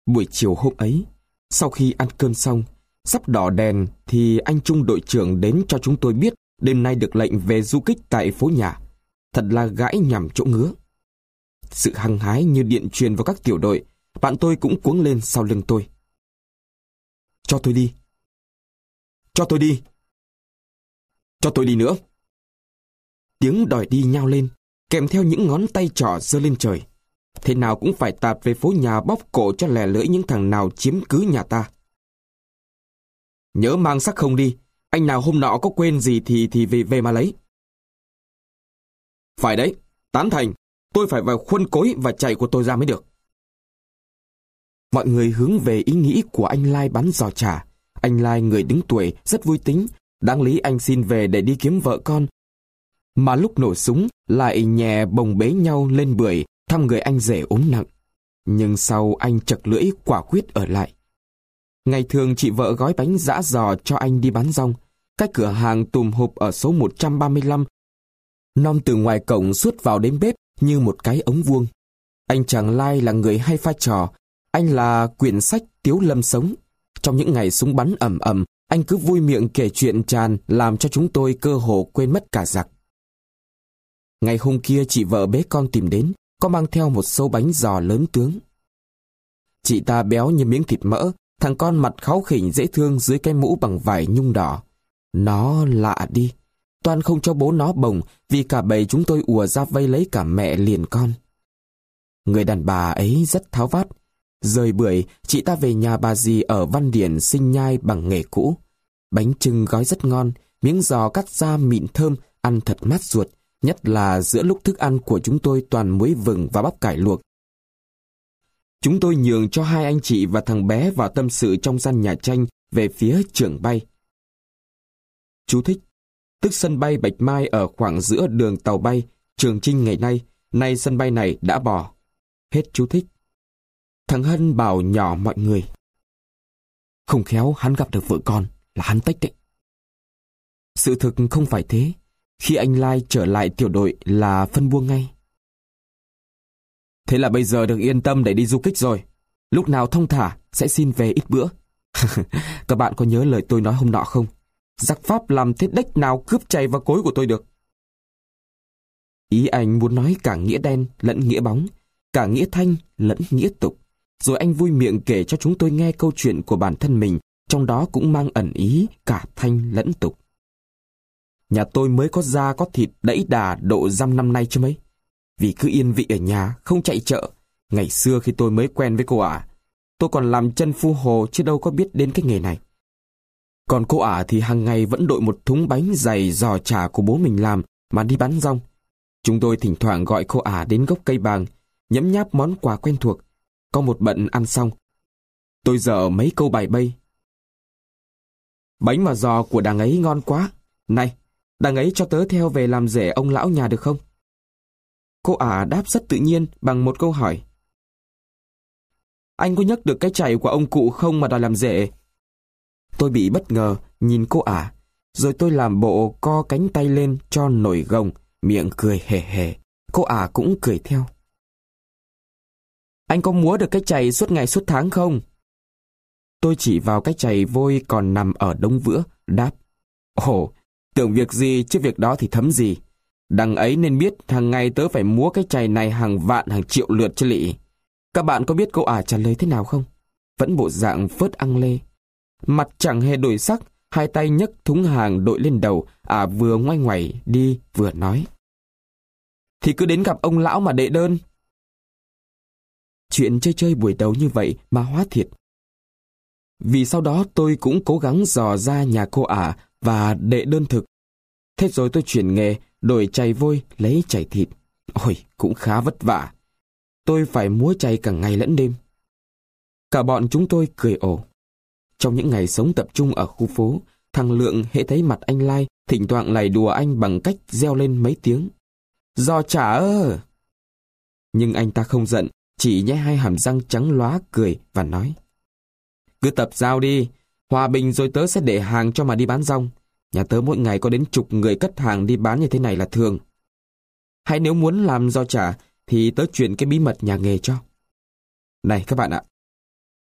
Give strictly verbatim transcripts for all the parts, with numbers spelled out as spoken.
Buổi chiều hôm ấy, sau khi ăn cơm xong, sắp đỏ đèn thì anh Trung đội trưởng đến cho chúng tôi biết đêm nay được lệnh về du kích tại phố nhà. Thật là gãi nhằm chỗ ngứa. Sự hăng hái như điện truyền vào các tiểu đội, bạn tôi cũng cuống lên sau lưng tôi. Cho tôi đi. Cho tôi đi. Cho tôi đi nữa. Tiếng đòi đi nhao lên, kèm theo những ngón tay trỏ giơ lên trời. Thế nào cũng phải tạt về phố nhà bóp cổ cho lẻ lưỡi những thằng nào chiếm cứ nhà ta. Nhớ mang xác không đi, anh nào hôm nọ có quên gì thì thì về về mà lấy. Phải đấy, tán thành, tôi phải vào khuôn cối và chạy của tôi ra mới được. Mọi người hướng về ý nghĩ của anh Lai bắn giò chả. Anh Lai người đứng tuổi, rất vui tính, đáng lý anh xin về để đi kiếm vợ con. Mà lúc nổ súng lại nhè bồng bế nhau lên bưởi thăm người anh rể ốm nặng. Nhưng sau anh chật lưỡi quả quyết ở lại. Ngày thường chị vợ gói bánh giã giò cho anh đi bán rong. Cái cửa hàng tùm hụp ở số một trăm ba mươi lăm. Nom từ ngoài cổng suốt vào đến bếp như một cái ống vuông. Anh chàng Lai là người hay pha trò. Anh là quyển sách Tiếu Lâm sống. Trong những ngày súng bắn ầm ầm, anh cứ vui miệng kể chuyện tràn làm cho chúng tôi cơ hồ quên mất cả giặc. Ngày hôm kia chị vợ bế con tìm đến, có mang theo một xâu bánh giò lớn tướng. Chị ta béo như miếng thịt mỡ, thằng con mặt kháu khỉnh dễ thương dưới cái mũ bằng vải nhung đỏ. Nó lạ đi, toan không cho bố nó bồng vì cả bầy chúng tôi ùa ra vây lấy cả mẹ liền con. Người đàn bà ấy rất tháo vát. Rời bưởi, chị ta về nhà bà dì ở Văn Điển sinh nhai bằng nghề cũ. Bánh chưng gói rất ngon, miếng giò cắt ra mịn thơm, ăn thật mát ruột, nhất là giữa lúc thức ăn của chúng tôi toàn muối vừng và bắp cải luộc. Chúng tôi nhường cho hai anh chị và thằng bé vào tâm sự trong gian nhà tranh về phía trường bay. Chú thích: tức sân bay Bạch Mai ở khoảng giữa đường tàu bay Trường Chinh ngày nay, nay sân bay này đã bỏ. Hết chú thích. Thằng Hân bảo nhỏ mọi người: không khéo hắn gặp được vợ con là hắn tách đấy. Sự thực không phải thế. Khi anh Lai trở lại tiểu đội là phân buông ngay. Thế là bây giờ được yên tâm để đi du kích rồi. Lúc nào thong thả sẽ xin về ít bữa. Các bạn có nhớ lời tôi nói hôm nọ không? Giặc Pháp làm thế đếch nào cướp chày vào cối của tôi được. Ý anh muốn nói cả nghĩa đen lẫn nghĩa bóng, cả nghĩa thanh lẫn nghĩa tục. Rồi anh vui miệng kể cho chúng tôi nghe câu chuyện của bản thân mình, trong đó cũng mang ẩn ý cả thanh lẫn tục. Nhà tôi mới có da có thịt đẫy đà độ dăm năm nay chứ mấy. Vì cứ yên vị ở nhà, không chạy chợ. Ngày xưa khi tôi mới quen với cô ả, tôi còn làm chân phu hồ chứ đâu có biết đến cái nghề này. Còn cô ả thì hàng ngày vẫn đội một thúng bánh dày giò chả của bố mình làm mà đi bán rong. Chúng tôi thỉnh thoảng gọi cô ả đến gốc cây bàng, nhấm nháp món quà quen thuộc. Có một bận ăn xong, tôi dở mấy câu bài bay. Bánh và giò của đằng ấy ngon quá. Này, đằng ấy cho tớ theo về làm rể ông lão nhà được không? Cô ả đáp rất tự nhiên bằng một câu hỏi. Anh có nhấc được cái chày của ông cụ không mà đòi làm rể? Tôi bị bất ngờ nhìn cô ả, rồi tôi làm bộ co cánh tay lên cho nổi gồng, miệng cười hề hề. Cô ả cũng cười theo. Anh có múa được cái chày suốt ngày suốt tháng không? Tôi chỉ vào cái chày vôi còn nằm ở đống vữa, đáp. Ồ, tưởng việc gì chứ việc đó thì thấm gì. Đằng ấy nên biết hàng ngày tớ phải múa cái chày này hàng vạn hàng triệu lượt chứ lị. Các bạn có biết cô ả trả lời thế nào không? Vẫn bộ dạng phớt ăng lê. Mặt chẳng hề đổi sắc, hai tay nhấc thúng hàng đội lên đầu, ả vừa ngoay ngoẩy đi vừa nói. Thì cứ đến gặp ông lão mà đệ đơn. Chuyện chơi chơi buổi đầu như vậy mà hóa thiệt. Vì sau đó tôi cũng cố gắng dò ra nhà cô ả và đệ đơn thực. Thế rồi tôi chuyển nghề, đổi chày vôi lấy chày thịt. Ôi, cũng khá vất vả. Tôi phải múa chày cả ngày lẫn đêm. Cả bọn chúng tôi cười ồ. Trong những ngày sống tập trung ở khu phố, thằng Lượng hễ thấy mặt anh Lai, thỉnh thoảng lày đùa anh bằng cách reo lên mấy tiếng. Giò chả ơ! Nhưng anh ta không giận, chỉ nhe hai hàm răng trắng lóa cười và nói. Cứ tập giao đi, hòa bình rồi tớ sẽ để hàng cho mà đi bán rong. Nhà tớ mỗi ngày có đến chục người cất hàng đi bán như thế này là thường. Hay nếu muốn làm giò chả thì tớ truyền cái bí mật nhà nghề cho. Này các bạn ạ,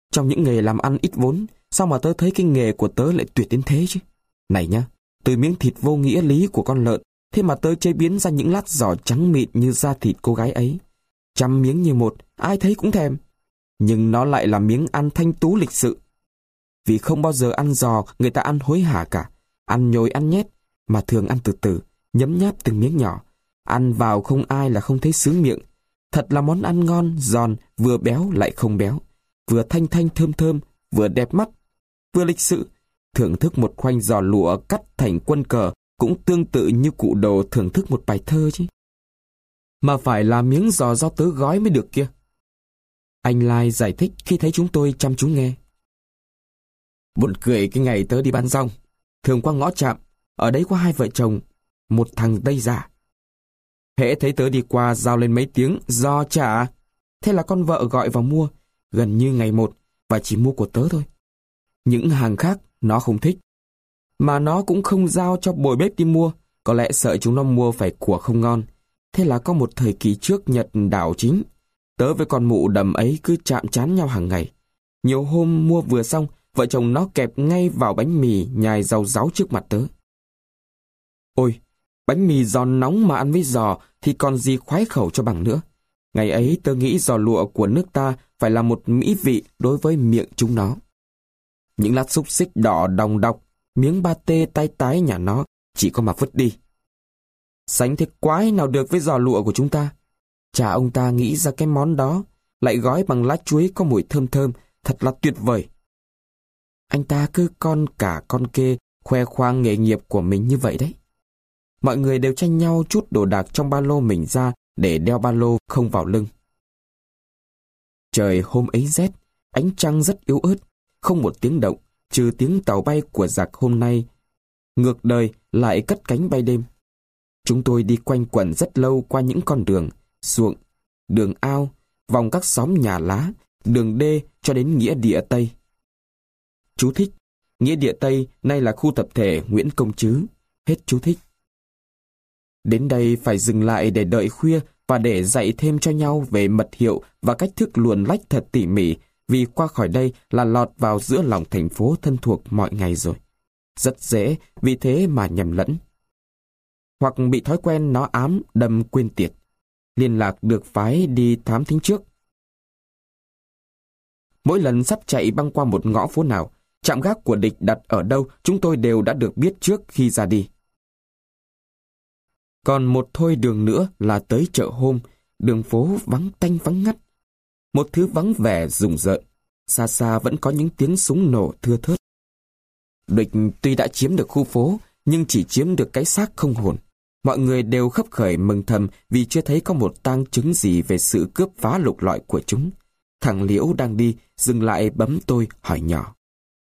Trong những nghề làm ăn ít vốn, sao mà tớ thấy cái nghề của tớ lại tuyệt đến thế chứ? Này nhá, từ miếng thịt vô nghĩa lý của con lợn, thế mà tớ chế biến ra những lát giò trắng mịn như da thịt cô gái ấy. Trăm miếng như một, ai thấy cũng thèm. Nhưng nó lại là miếng ăn thanh tú lịch sự. Vì không bao giờ ăn giò người ta ăn hối hả cả. Ăn nhồi ăn nhét, mà thường ăn từ từ, nhấm nháp từng miếng nhỏ. Ăn vào không ai là không thấy sướng miệng. Thật là món ăn ngon, giòn, vừa béo lại không béo. Vừa thanh thanh thơm thơm, vừa đẹp mắt, vừa lịch sự. Thưởng thức một khoanh giò lụa cắt thành quân cờ cũng tương tự như cụ đồ thưởng thức một bài thơ chứ. Mà phải là miếng giò do tớ gói mới được kia. Anh Lai giải thích khi thấy chúng tôi chăm chú nghe. Buồn cười cái ngày tớ đi bán rong, thường qua ngõ trạm, ở đấy có hai vợ chồng, một thằng Tây già. Hễ thấy tớ đi qua giao lên mấy tiếng giò chả. Thế là con vợ gọi vào mua, gần như ngày một, và chỉ mua của tớ thôi. Những hàng khác nó không thích. Mà nó cũng không giao cho bồi bếp đi mua, có lẽ sợ chúng nó mua phải của không ngon. Thế là có một thời kỳ trước Nhật đảo chính, tớ với con mụ đầm ấy cứ chạm trán nhau hàng ngày. Nhiều hôm mua vừa xong, vợ chồng nó kẹp ngay vào bánh mì nhài rau ráu trước mặt tớ. Ôi, bánh mì giòn nóng mà ăn với giò thì còn gì khoái khẩu cho bằng nữa. Ngày ấy tớ nghĩ giò lụa của nước ta phải là một mỹ vị đối với miệng chúng nó. Những lát xúc xích đỏ đồng đọc, miếng ba tê tái tái nhà nó chỉ có mà vứt đi. Sánh thế quái nào được với giò lụa của chúng ta. Cha ông ta nghĩ ra cái món đó, lại gói bằng lá chuối có mùi thơm thơm, thật là tuyệt vời. Anh ta cứ con cả con kê khoe khoang nghề nghiệp của mình như vậy đấy. Mọi người đều tranh nhau trút đồ đạc trong ba lô mình ra để đeo ba lô không vào lưng. Trời hôm ấy rét, ánh trăng rất yếu ớt, không một tiếng động, trừ tiếng tàu bay của giặc hôm nay. Ngược đời lại cất cánh bay đêm. Chúng tôi đi quanh quẩn rất lâu qua những con đường, ruộng, đường ao, vòng các xóm nhà lá, đường đê cho đến nghĩa địa Tây. Chú thích, nghĩa địa Tây nay là khu tập thể Nguyễn Công Trứ. Hết chú thích. Đến đây phải dừng lại để đợi khuya và để dạy thêm cho nhau về mật hiệu và cách thức luồn lách thật tỉ mỉ, vì qua khỏi đây là lọt vào giữa lòng thành phố thân thuộc mọi ngày rồi. Rất dễ vì thế mà nhầm lẫn. Hoặc bị thói quen nó ám đâm quên tiệt. Liên lạc được phái đi thám thính trước. Mỗi lần sắp chạy băng qua một ngõ phố nào, trạm gác của địch đặt ở đâu chúng tôi đều đã được biết trước khi ra đi. Còn một thôi đường nữa là tới chợ hôm, đường phố vắng tanh vắng ngắt. Một thứ vắng vẻ rùng rợn, xa xa vẫn có những tiếng súng nổ thưa thớt. Địch tuy đã chiếm được khu phố, nhưng chỉ chiếm được cái xác không hồn. Mọi người đều khấp khởi mừng thầm vì chưa thấy có một tang chứng gì về sự cướp phá lục lọi của chúng. Thằng Liễu đang đi, dừng lại bấm tôi hỏi nhỏ.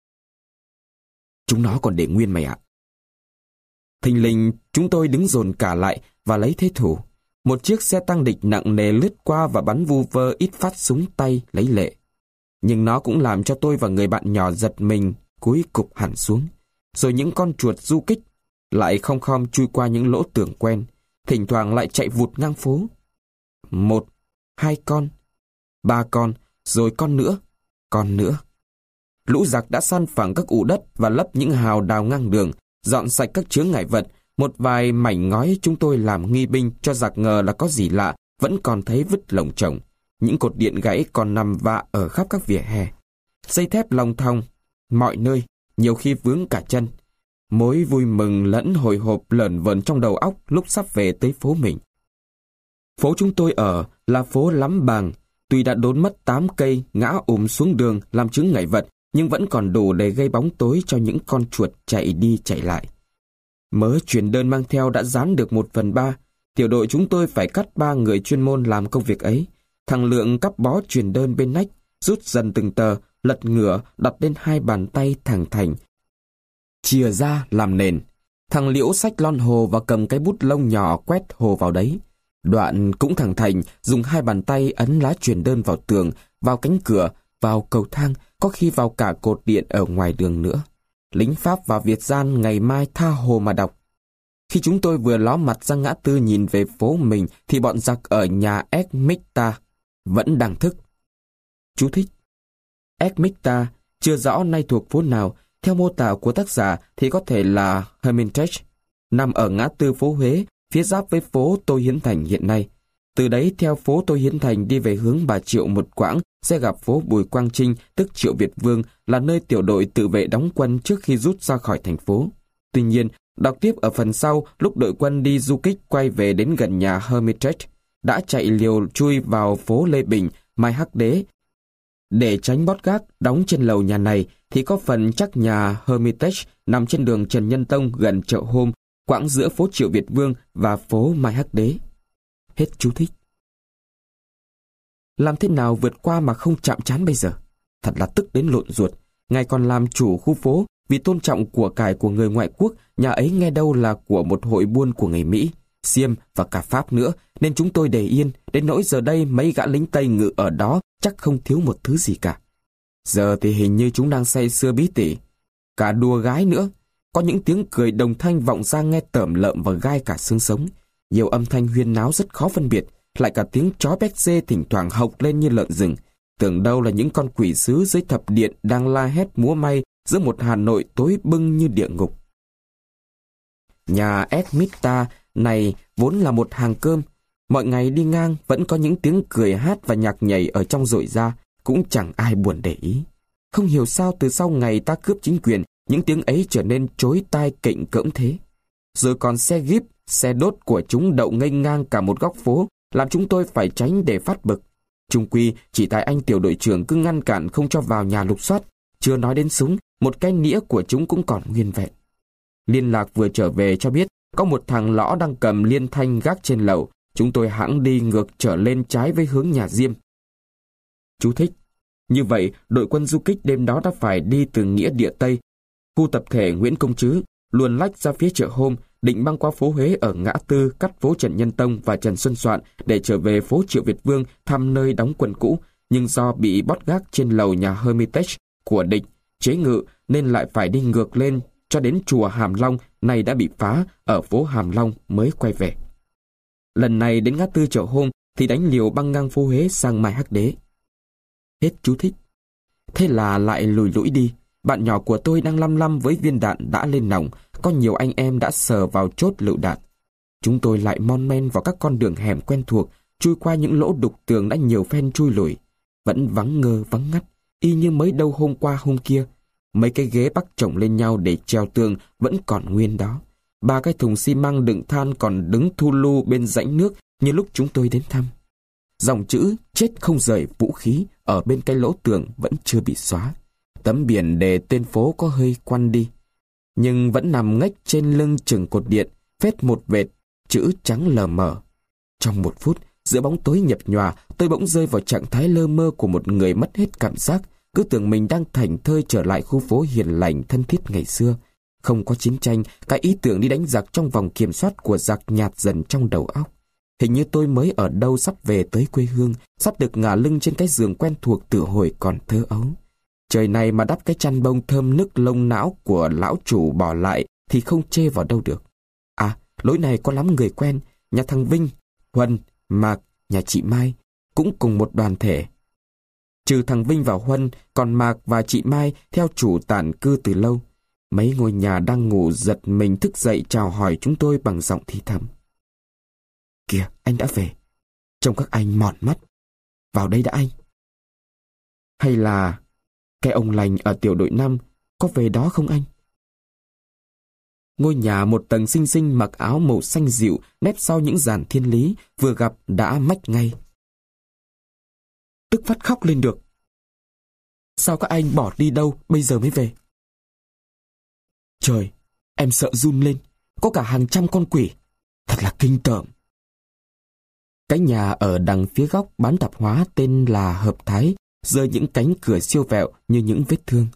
Chúng nó còn để nguyên mày ạ? Thình lình chúng tôi đứng dồn cả lại và lấy thế thủ. Một chiếc xe tăng địch nặng nề lướt qua và bắn vu vơ ít phát súng tay lấy lệ. Nhưng nó cũng làm cho tôi và người bạn nhỏ giật mình, cúi cụp hẳn xuống. Rồi những con chuột du kích lại khom khom chui qua những lỗ tường quen, thỉnh thoảng lại chạy vụt ngang phố. Một, hai con, ba con, rồi con nữa, con nữa. Lũ giặc đã săn phẳng các ụ đất và lấp những hào đào ngang đường, dọn sạch các chướng ngại vật. Một vài mảnh ngói chúng tôi làm nghi binh cho giặc ngờ là có gì lạ, vẫn còn thấy vứt lồng chồng. Những cột điện gãy còn nằm vạ ở khắp các vỉa hè. Dây thép lòng thòng mọi nơi, nhiều khi vướng cả chân. Mối vui mừng lẫn hồi hộp lởn vởn trong đầu óc lúc sắp về tới phố mình. Phố chúng tôi ở là phố Lắm Bàng, tuy đã đốn mất tám cây ngã ùm xuống đường làm chướng ngại vật, nhưng vẫn còn đủ để gây bóng tối cho những con chuột chạy đi chạy lại. Mớ truyền đơn mang theo đã dán được một phần ba. Tiểu đội chúng tôi phải cắt ba người chuyên môn làm công việc ấy. Thằng Lượng cắp bó truyền đơn bên nách, rút dần từng tờ, lật ngửa, đặt lên hai bàn tay thẳng thảnh, chìa ra làm nền. Thằng Liễu xách lon hồ và cầm cái bút lông nhỏ quét hồ vào đấy. Đoạn cũng thẳng thảnh dùng hai bàn tay ấn lá truyền đơn vào tường, vào cánh cửa, vào cầu thang, có khi vào cả cột điện ở ngoài đường nữa. Lính Pháp và Việt gian ngày mai tha hồ mà đọc. Khi chúng tôi vừa ló mặt ra ngã tư nhìn về phố mình thì bọn giặc ở nhà Esmicta vẫn đang thức. Chú thích. Ermita, chưa rõ nay thuộc phố nào, theo mô tả của tác giả thì có thể là Hermitage, nằm ở ngã tư phố Huế, phía giáp với phố Tô Hiến Thành hiện nay. Từ đấy theo phố Tô Hiến Thành đi về hướng Bà Triệu một quãng sẽ gặp phố Bùi Quang Trinh, tức Triệu Việt Vương, là nơi tiểu đội tự vệ đóng quân trước khi rút ra khỏi thành phố. Tuy nhiên, đọc tiếp ở phần sau, lúc đội quân đi du kích quay về đến gần nhà Hermitage, đã chạy liều chui vào phố Lê Bình, Mai Hắc Đế. Để tránh bót gác đóng trên lầu nhà này thì có phần chắc nhà Hermitage nằm trên đường Trần Nhân Tông gần chợ Hôm, quãng giữa phố Triệu Việt Vương và phố Mai Hắc Đế. Hết chú thích. Làm thế nào vượt qua mà không chạm trán bây giờ? Thật là tức đến lộn ruột. Ngài còn làm chủ khu phố, vì tôn trọng của cải của người ngoại quốc, nhà ấy nghe đâu là của một hội buôn của người Mỹ, Xiêm và cả Pháp nữa, nên chúng tôi để yên, đến nỗi giờ đây mấy gã lính Tây ngự ở đó chắc không thiếu một thứ gì cả. Giờ thì hình như chúng đang say sưa bí tỉ, cả đùa gái nữa. Có những tiếng cười đồng thanh vọng ra nghe tởm lợm và gai cả xương sống. Nhiều âm thanh huyên náo rất khó phân biệt, lại cả tiếng chó béc dê thỉnh thoảng hộc lên như lợn rừng. Tưởng đâu là những con quỷ sứ dưới thập điện đang la hét múa may giữa một Hà Nội tối bưng như địa ngục. Nhà Ermita này vốn là một hàng cơm. Mọi ngày đi ngang vẫn có những tiếng cười hát và nhạc nhảy ở trong rội ra, cũng chẳng ai buồn để ý. Không hiểu sao từ sau ngày ta cướp chính quyền, những tiếng ấy trở nên chối tai kệnh cỡm thế. Rồi còn xe jeep, xe đốt của chúng đậu nghênh ngang cả một góc phố, làm chúng tôi phải tránh để phát bực. Chung quy, chỉ tại anh tiểu đội trưởng cứ ngăn cản không cho vào nhà lục soát. Chưa nói đến súng, một cái nĩa của chúng cũng còn nguyên vẹn. Liên lạc vừa trở về cho biết, có một thằng lõ đang cầm liên thanh gác trên lầu. Chúng tôi hãng đi ngược trở lên trái với hướng nhà Diêm. Chú thích. Như vậy, đội quân du kích đêm đó đã phải đi từ nghĩa địa Tây, khu tập thể Nguyễn Công Trứ, luồn lách ra phía chợ Hôm, định băng qua phố Huế ở ngã tư cắt phố Trần Nhân Tông và Trần Xuân Soạn để trở về phố Triệu Việt Vương thăm nơi đóng quân cũ, nhưng do bị bót gác trên lầu nhà Hermitage của địch chế ngự nên lại phải đi ngược lên cho đến chùa Hàm Long, này đã bị phá ở phố Hàm Long mới quay về. Lần này đến ngã tư chợ Hôm thì đánh liều băng ngang phố Huế sang Mai Hắc Đế. Hết chú thích. Thế là lại lùi lũi đi. Bạn nhỏ của tôi đang lăm lăm với viên đạn đã lên nòng, có nhiều anh em đã sờ vào chốt lựu đạn. Chúng tôi lại mon men vào các con đường hẻm quen thuộc, chui qua những lỗ đục tường đã nhiều phen chui lùi. Vẫn vắng ngơ vắng ngắt, y như mới đâu hôm qua hôm kia. Mấy cái ghế bắc chồng lên nhau để treo tường vẫn còn nguyên đó. Ba cái thùng xi măng đựng than còn đứng thu lu bên rãnh nước như lúc chúng tôi đến thăm. Dòng chữ chết không rời vũ khí ở bên cái lỗ tường vẫn chưa bị xóa. Tấm biển đề tên phố có hơi quăn đi, nhưng vẫn nằm ngách trên lưng chừng cột điện, phết một vệt, chữ trắng lờ mờ. Trong một phút, giữa bóng tối nhập nhòa, tôi bỗng rơi vào trạng thái lơ mơ của một người mất hết cảm giác, cứ tưởng mình đang thảnh thơi trở lại khu phố hiền lành thân thiết ngày xưa. Không có chiến tranh, cái ý tưởng đi đánh giặc trong vòng kiểm soát của giặc nhạt dần trong đầu óc. Hình như tôi mới ở đâu sắp về tới quê hương, sắp được ngả lưng trên cái giường quen thuộc từ hồi còn thơ ấu. Trời này mà đắp cái chăn bông thơm nức lông não của lão chủ bỏ lại thì không chê vào đâu được. À, lối này có lắm người quen, nhà thằng Vinh, Huân, Mạc, nhà chị Mai, cũng cùng một đoàn thể. Trừ thằng Vinh và Huân, còn Mạc và chị Mai theo chủ tản cư từ lâu. Mấy ngôi nhà đang ngủ giật mình thức dậy chào hỏi chúng tôi bằng giọng thì thầm. Kìa, anh đã về. Trông các anh mòn mắt. Vào đây đã anh. Hay là cái ông lành ở tiểu đội năm có về đó không anh? Ngôi nhà một tầng xinh xinh mặc áo màu xanh dịu nép sau những dàn thiên lý, vừa gặp đã mách ngay. Tức phát khóc lên được. Sao các anh bỏ đi đâu bây giờ mới về? Trời, em sợ run lên. Có cả hàng trăm con quỷ. Thật là kinh tởm. Cái nhà ở đằng phía góc bán tạp hóa tên là Hợp Thái, giơ những cánh cửa siêu vẹo như những vết thương.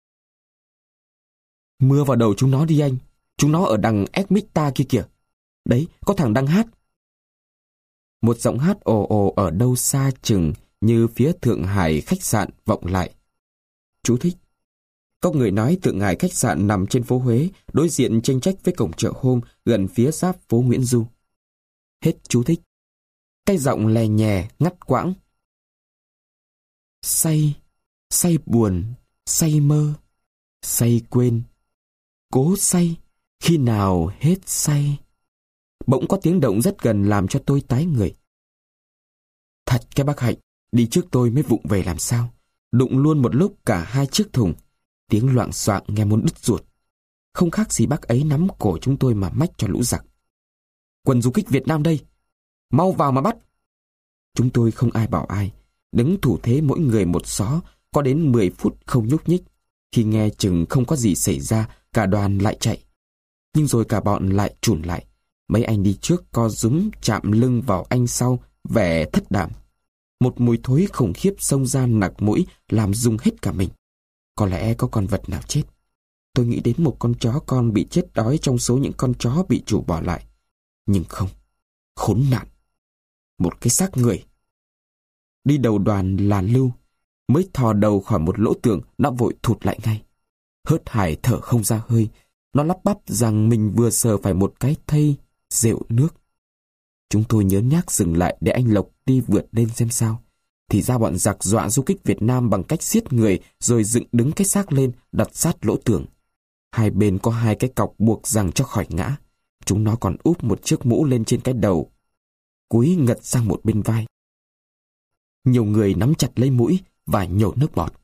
Mưa vào đầu chúng nó đi anh. Chúng nó ở đằng Ermita kia kìa. Đấy, có thằng đang hát. Một giọng hát ồ ồ ở đâu xa chừng như phía Thượng Hải khách sạn vọng lại. Chú thích. Có người nói Thượng Hải khách sạn nằm trên phố Huế, đối diện chênh chách với cổng chợ Hôm, gần phía giáp phố Nguyễn Du. Hết chú thích. Cái giọng lè nhè, ngắt quãng. Say, say buồn, say mơ, say quên, cố say, khi nào hết say. Bỗng có tiếng động rất gần làm cho tôi tái người. Thật cái bác Hạnh, đi trước tôi mới vụng về làm sao. Đụng luôn một lúc cả hai chiếc thùng. Tiếng loạng xoạng nghe muốn đứt ruột. Không khác gì bác ấy nắm cổ chúng tôi mà mách cho lũ giặc. Quân du kích Việt Nam đây, mau vào mà bắt. Chúng tôi không ai bảo ai, đứng thủ thế mỗi người một xó, có đến mười phút không nhúc nhích. Khi nghe chừng không có gì xảy ra, cả đoàn lại chạy. Nhưng rồi cả bọn lại trùn lại. Mấy anh đi trước co rúm chạm lưng vào anh sau, vẻ thất đảm. Một mùi thối khủng khiếp xông ra nặc mũi làm rung hết cả mình. Có lẽ có con vật nào chết. Tôi nghĩ đến một con chó con bị chết đói trong số những con chó bị chủ bỏ lại. Nhưng không, khốn nạn. Một cái xác người. Đi đầu đoàn là Lưu. Mới thò đầu khỏi một lỗ tường, nó vội thụt lại ngay. Hớt hải thở không ra hơi. Nó lắp bắp rằng mình vừa sờ phải một cái thây rượu nước. Chúng tôi nhớ nhác dừng lại để anh Lộc đi vượt lên xem sao. Thì ra bọn giặc dọa du kích Việt Nam bằng cách giết người rồi dựng đứng cái xác lên đặt sát lỗ tường. Hai bên có hai cái cọc buộc rằng cho khỏi ngã. Chúng nó còn úp một chiếc mũ lên trên cái đầu, cúi ngật sang một bên vai. Nhiều người nắm chặt lấy mũi và nhổ nước bọt.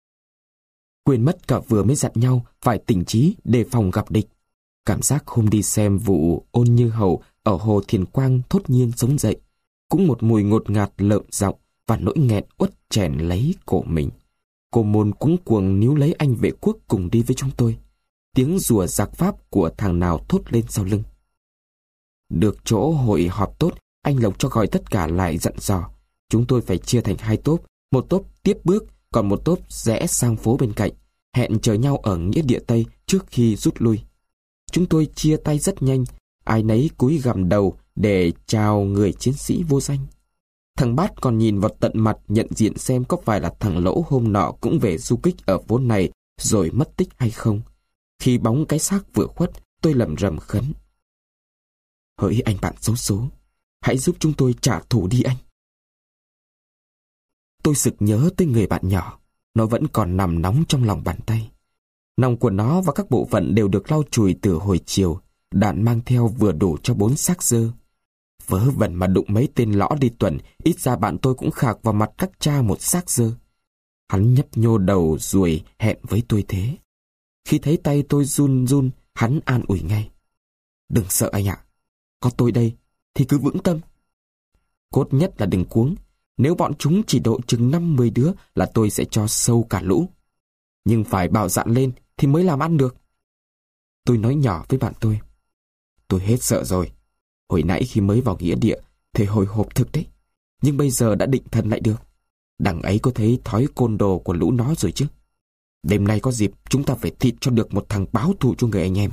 Quên mất cả vừa mới dặn nhau phải tỉnh trí đề phòng gặp địch. Cảm giác hôm đi xem vụ Ôn Như Hầu ở hồ Thiền Quang thốt nhiên sống dậy. Cũng một mùi ngột ngạt lợm giọng và nỗi nghẹn uất chèn lấy cổ mình. Cô Môn cuống cuồng níu lấy anh vệ quốc cùng đi với chúng tôi. Tiếng rùa giặc Pháp của thằng nào thốt lên sau lưng. Được chỗ hội họp tốt, anh Lộc cho gọi tất cả lại dặn dò. Chúng tôi phải chia thành hai tốp, một tốp tiếp bước, còn một tốp rẽ sang phố bên cạnh, hẹn chờ nhau ở nghĩa địa Tây trước khi rút lui. Chúng tôi chia tay rất nhanh, ai nấy cúi gằm đầu để chào người chiến sĩ vô danh. Thằng Bát còn nhìn vào tận mặt nhận diện xem có phải là thằng Lỗ hôm nọ cũng về du kích ở phố này rồi mất tích hay không. Khi bóng cái xác vừa khuất, tôi lẩm rẩm khấn. Hỡi anh bạn xấu số, hãy giúp chúng tôi trả thù đi anh. Tôi sực nhớ tới người bạn nhỏ, nó vẫn còn nằm nóng trong lòng bàn tay. Nòng của nó và các bộ phận đều được lau chùi từ hồi chiều, đạn mang theo vừa đủ cho bốn xác dơ. Vớ vẩn mà đụng mấy tên lõ đi tuần, ít ra bạn tôi cũng khạc vào mặt các cha một xác dơ. Hắn nhấp nhô đầu ruồi hẹn với tôi thế. Khi thấy tay tôi run run, hắn an ủi ngay. Đừng sợ anh ạ, có tôi đây thì cứ vững tâm. Cốt nhất là đừng cuống, nếu bọn chúng chỉ độ chừng năm mười đứa là tôi sẽ cho sâu cả lũ. Nhưng phải bạo dạn lên thì mới làm ăn được. Tôi nói nhỏ với bạn tôi. Tôi hết sợ rồi. Hồi nãy khi mới vào nghĩa địa thì hồi hộp thực đấy. Nhưng bây giờ đã định thần lại được. Đằng ấy có thấy thói côn đồ của lũ nó rồi chứ. Đêm nay có dịp chúng ta phải thịt cho được một thằng báo thù cho người anh em.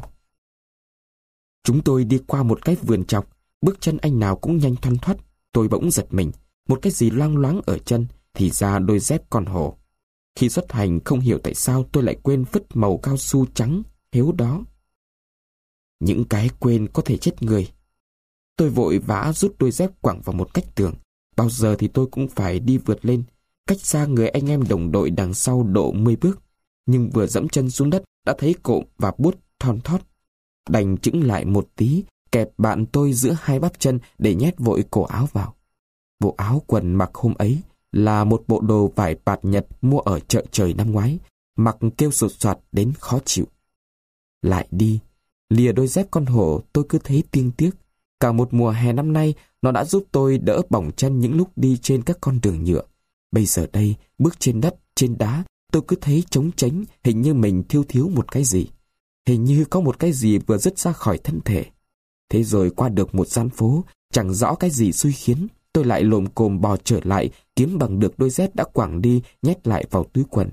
Chúng tôi đi qua một cái vườn trọc, bước chân anh nào cũng nhanh thoăn thoắt. Tôi bỗng giật mình, một cái gì loang loáng ở chân, thì ra đôi dép con hổ. Khi xuất hành không hiểu tại sao tôi lại quên vứt màu cao su trắng héo đó. Những cái quên có thể chết người. Tôi vội vã rút đôi dép quẳng vào một cách tường. Bao giờ thì tôi cũng phải đi vượt lên, cách xa người anh em đồng đội đằng sau độ mười bước. Nhưng vừa dẫm chân xuống đất đã thấy cộm và buốt thon thót. Đành chững lại một tí, kẹp bạn tôi giữa hai bắp chân để nhét vội cổ áo vào. Bộ áo quần mặc hôm ấy là một bộ đồ vải bạt Nhật mua ở chợ trời năm ngoái, mặc kêu sột soạt đến khó chịu. Lại đi, lìa đôi dép con hổ tôi cứ thấy tiếc tiếc. Cả một mùa hè năm nay, nó đã giúp tôi đỡ bỏng chân những lúc đi trên các con đường nhựa. Bây giờ đây, bước trên đất, trên đá, tôi cứ thấy trống tránh, hình như mình thiếu thiếu một cái gì. Hình như có một cái gì vừa dứt ra khỏi thân thể. Thế rồi qua được một gian phố, chẳng rõ cái gì xui khiến, tôi lại lồm cồm bò trở lại, kiếm bằng được đôi dép đã quẳng đi, nhét lại vào túi quần.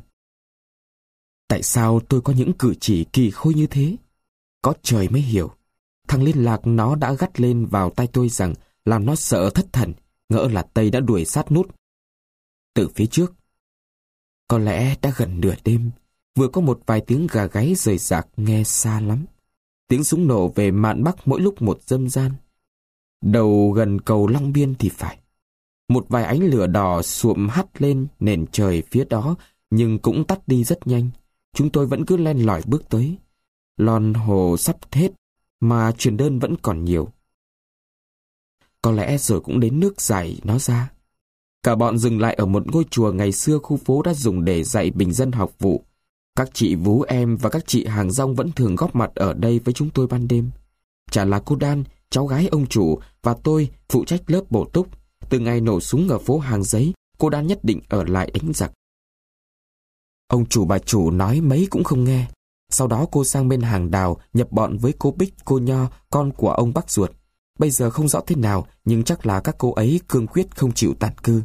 Tại sao tôi có những cử chỉ kỳ khôi như thế? Có trời mới hiểu. Thằng liên lạc nó đã gắt lên vào tai tôi rằng làm nó sợ thất thần, ngỡ là Tây đã đuổi sát nút từ phía trước. Có lẽ đã gần nửa đêm, vừa có một vài tiếng gà gáy rời rạc nghe xa lắm. Tiếng súng nổ về mạn Bắc mỗi lúc một râm ran. Đầu gần cầu Long Biên thì phải. Một vài ánh lửa đỏ xuộm hắt lên nền trời phía đó nhưng cũng tắt đi rất nhanh. Chúng tôi vẫn cứ len lỏi bước tới. Lon hồ sắp hết, mà truyền đơn vẫn còn nhiều. Có lẽ rồi cũng đến nước giải nó ra. Cả bọn dừng lại ở một ngôi chùa ngày xưa khu phố đã dùng để dạy bình dân học vụ. Các chị vú em và các chị hàng rong vẫn thường góp mặt ở đây với chúng tôi ban đêm. Chả là cô Đan, cháu gái ông chủ, và tôi phụ trách lớp bổ túc. Từ ngày nổ súng ở phố Hàng Giấy, cô Đan nhất định ở lại đánh giặc. Ông chủ bà chủ nói mấy cũng không nghe. Sau đó cô sang bên Hàng Đào nhập bọn với cô Bích, cô Nho, con của ông bác ruột. Bây giờ không rõ thế nào, nhưng chắc là các cô ấy cương quyết không chịu tản cư.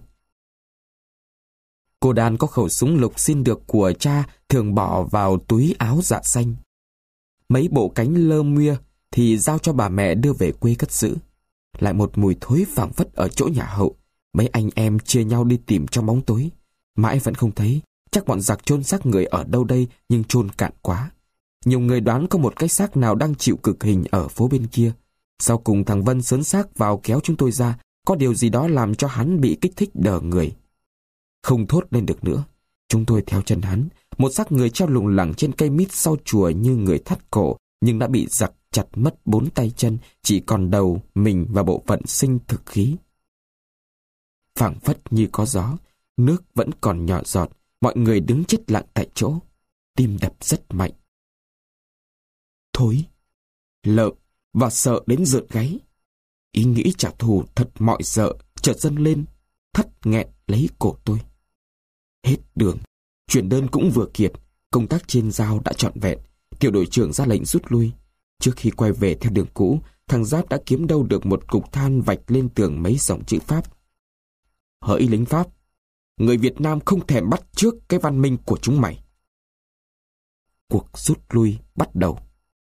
Cô Đan có khẩu súng lục xin được của cha, thường bỏ vào túi áo dạ xanh. Mấy bộ cánh lơ muya thì giao cho bà mẹ đưa về quê cất giữ. Lại một mùi thối phảng phất ở chỗ nhà hậu. Mấy anh em chia nhau đi tìm trong bóng tối. Mãi vẫn không thấy. Chắc bọn giặc chôn xác người ở đâu đây, nhưng chôn cạn quá. Nhiều người đoán có một cái xác nào đang chịu cực hình ở phố bên kia. Sau cùng thằng Vân sớn xác vào kéo chúng tôi ra. Có điều gì đó làm cho hắn bị kích thích đờ người. Không thốt lên được nữa. Chúng tôi theo chân hắn. Một xác người treo lủng lẳng trên cây mít sau chùa như người thắt cổ, nhưng đã bị giặc chặt mất bốn tay chân, chỉ còn đầu, mình và bộ phận sinh thực khí. Phảng phất như có gió, nước vẫn còn nhỏ giọt, mọi người đứng chết lặng tại chỗ, tim đập rất mạnh. Thối, lợm và sợ đến rợn gáy. Ý nghĩ trả thù thật mọi sợ chợt dâng lên, thắt nghẹn lấy cổ tôi. Hết đường, chuyển đơn cũng vừa kiệt, công tác trên giao đã trọn vẹn. Tiểu đội trưởng ra lệnh rút lui. Trước khi quay về theo đường cũ, thằng Giáp đã kiếm đâu được một cục than vạch lên tường mấy dòng chữ Pháp. Hỡi lính Pháp, người Việt Nam không thèm bắt trước cái văn minh của chúng mày. Cuộc rút lui bắt đầu.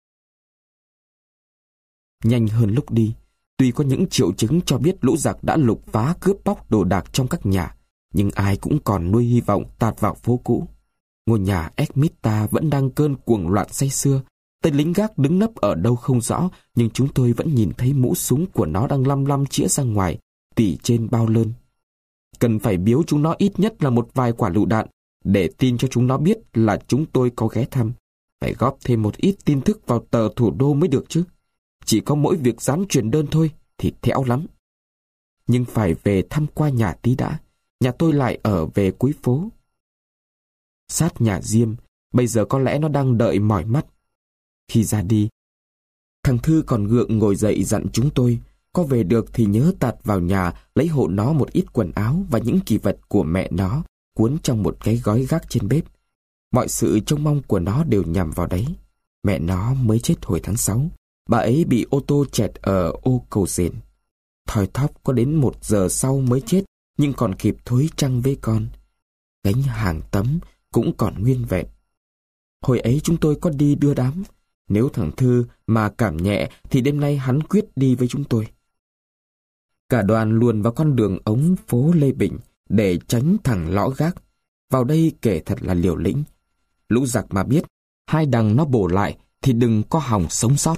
Nhanh hơn lúc đi, tuy có những triệu chứng cho biết lũ giặc đã lục phá cướp bóc đồ đạc trong các nhà, nhưng ai cũng còn nuôi hy vọng tạt vào phố cũ. Ngôi nhà Esmita vẫn đang cơn cuồng loạn say sưa. Tên lính gác đứng nấp ở đâu không rõ, nhưng chúng tôi vẫn nhìn thấy mũ súng của nó đang lăm lăm chĩa ra ngoài, tỉ trên bao lơn. Cần phải biếu chúng nó ít nhất là một vài quả lựu đạn, để tin cho chúng nó biết là chúng tôi có ghé thăm. Phải góp thêm một ít tin tức vào tờ Thủ Đô mới được chứ. Chỉ có mỗi việc dán truyền đơn thôi thì thẽo lắm. Nhưng phải về thăm qua nhà tí đã. Nhà tôi lại ở về cuối phố. Sát nhà Diêm, bây giờ có lẽ nó đang đợi mỏi mắt. Khi ra đi, thằng Thư còn gượng ngồi dậy dặn chúng tôi, có về được thì nhớ tạt vào nhà lấy hộ nó một ít quần áo và những kỳ vật của mẹ nó, cuốn trong một cái gói gác trên bếp. Mọi sự trông mong của nó đều nhằm vào đấy. Mẹ nó mới chết hồi tháng sáu. Bà ấy bị ô tô chẹt ở ô Cầu Dền. Thoi thóp có đến một giờ sau mới chết, nhưng còn kịp thối trăng với con. Gánh hàng tấm cũng còn nguyên vẹn. Hồi ấy chúng tôi có đi đưa đám. Nếu thằng Thư mà cảm nhẹ thì đêm nay hắn quyết đi với chúng tôi. Cả đoàn luồn vào con đường ống phố Lê Bình để tránh thằng lõ gác. Vào đây kể thật là liều lĩnh. Lũ giặc mà biết hai đằng nó bổ lại thì đừng có hòng sống sót.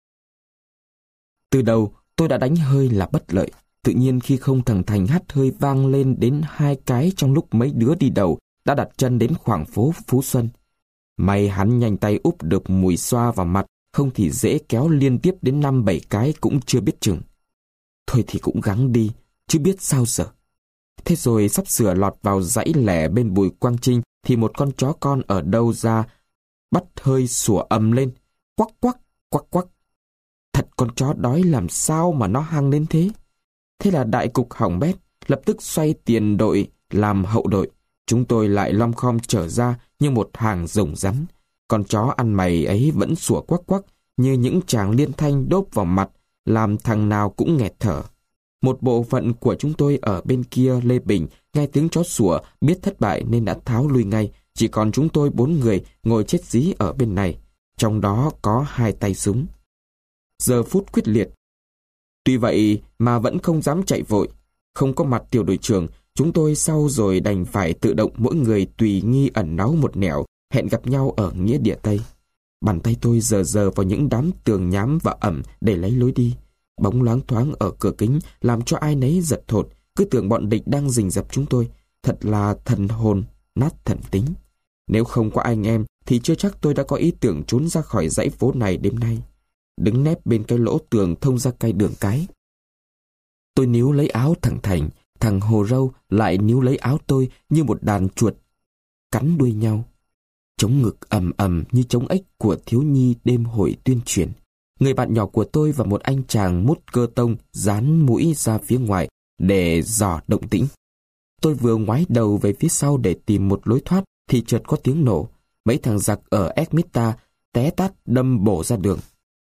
Từ đầu tôi đã đánh hơi là bất lợi. Tự nhiên khi không thằng Thành hắt hơi vang lên đến hai cái trong lúc mấy đứa đi đầu đã đặt chân đến khoảng phố Phú Xuân. May hắn nhanh tay úp được mùi xoa vào mặt, không thì dễ kéo liên tiếp đến năm bảy cái cũng chưa biết chừng. Thôi thì cũng gắng đi, chứ biết sao giờ. Thế rồi sắp sửa lọt vào dãy lẻ bên Bùi Quang Trinh thì một con chó con ở đâu ra bắt hơi sủa ầm lên, quắc quắc, quắc quắc. Thật con chó đói làm sao mà nó hăng đến thế. Thế là đại cục hỏng bét, lập tức xoay tiền đội làm hậu đội. Chúng tôi lại lom khom trở ra như một hàng rồng rắn. Con chó ăn mày ấy vẫn sủa quắc quắc như những tràng liên thanh đốp vào mặt, làm thằng nào cũng nghẹt thở. Một bộ phận của chúng tôi ở bên kia Lê Bình nghe tiếng chó sủa biết thất bại nên đã tháo lui ngay. Chỉ còn chúng tôi bốn người ngồi chết dí ở bên này, trong đó có hai tay súng. Giờ phút quyết liệt. Tuy vậy mà vẫn không dám chạy vội. Không có mặt tiểu đội trưởng, chúng tôi sau rồi đành phải tự động mỗi người tùy nghi ẩn náu một nẻo, hẹn gặp nhau ở nghĩa địa Tây. Bàn tay tôi giờ giờ vào những đám tường nhám và ẩm để lấy lối đi. Bóng loáng thoáng ở cửa kính làm cho ai nấy giật thột, cứ tưởng bọn địch đang rình rập chúng tôi. Thật là thần hồn, nát thần tính. Nếu không có anh em thì chưa chắc tôi đã có ý tưởng trốn ra khỏi dãy phố này đêm nay, đứng nép bên cái lỗ tường thông ra cây đường cái. Tôi níu lấy áo thằng Thành, thằng Hồ Râu lại níu lấy áo tôi như một đàn chuột cắn đuôi nhau. Trống ngực ầm ầm như trống ếch của thiếu nhi đêm hội tuyên truyền. Người bạn nhỏ của tôi và một anh chàng mút cơ tông dán mũi ra phía ngoài để dò động tĩnh. Tôi vừa ngoái đầu về phía sau để tìm một lối thoát thì chợt có tiếng nổ. Mấy thằng giặc ở Esmita té tát đâm bổ ra đường.